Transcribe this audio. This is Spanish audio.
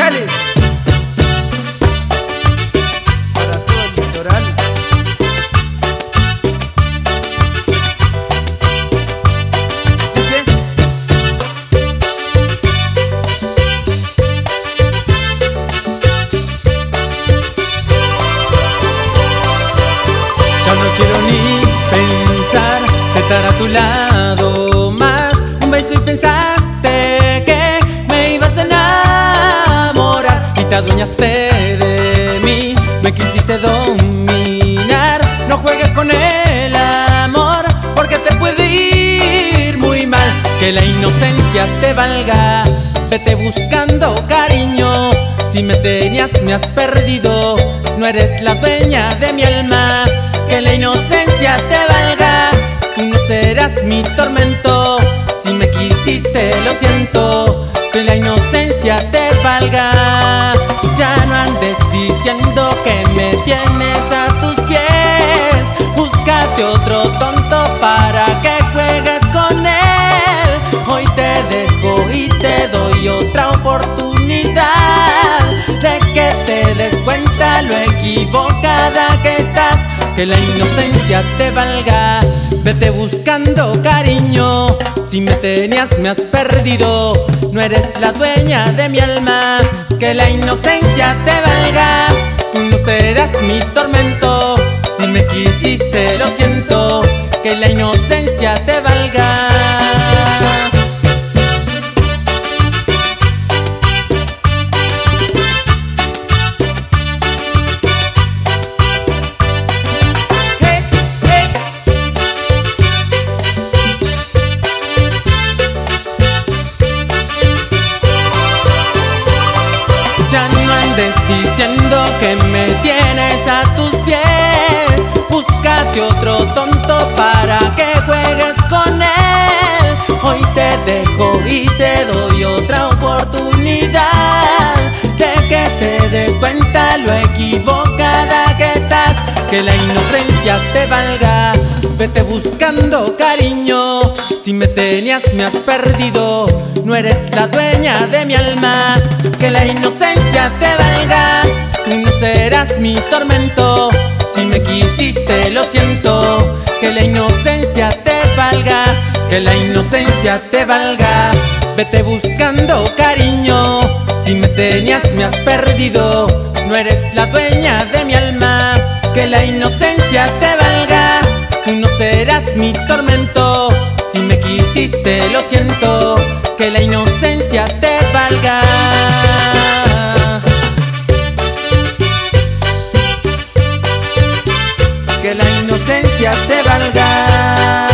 Chale. Para todo el litoral. Dice. Ya no quiero ni pensar estar a tu lado más. Un beso y pensaste que me ibas a enamorar y te adueñaste de mí, me quisiste dominar. No juegues con el amor porque te puede ir muy mal. Que la inocencia te valga, vete buscando cariño. Si me tenías me has perdido, no eres la dueña de mi alma. Que la inocencia te valga, tú no serás mi tormento. Si me quisiste lo siento, que la inocencia te valga. Ya no andes diciendo que me tienes a tus pies. Búscate otro tonto para que juegues con él. Hoy te dejo y te doy otra oportunidad de que te des cuenta lo equivocada que estás. Que la inocencia te valga, vete buscando cariño. Si me tenías me has perdido, no eres la dueña de mi alma. Que la inocencia te valga, tú no serás mi tormento. Si me quisiste lo siento, que la inocencia te valga. Ya no andes diciendo que me tienes a tus pies. Búscate otro tonto para que juegues con él. Hoy te dejo y te doy otra oportunidad de que te des cuenta lo equivocada que estás. Que la inocencia te valga, vete buscando cariño. Si me tenías me has perdido, no eres la dueña de mi alma. Que la inocencia te valga, tú no serás mi tormento. Si me quisiste lo siento, que la inocencia te valga. Que la inocencia te valga, vete buscando cariño. Si me tenías me has perdido, no eres la dueña de mi alma. Que la inocencia te valga, tú no serás mi tormento. Si me quisiste lo siento, que la inocencia te valga. Que la inocencia te valga.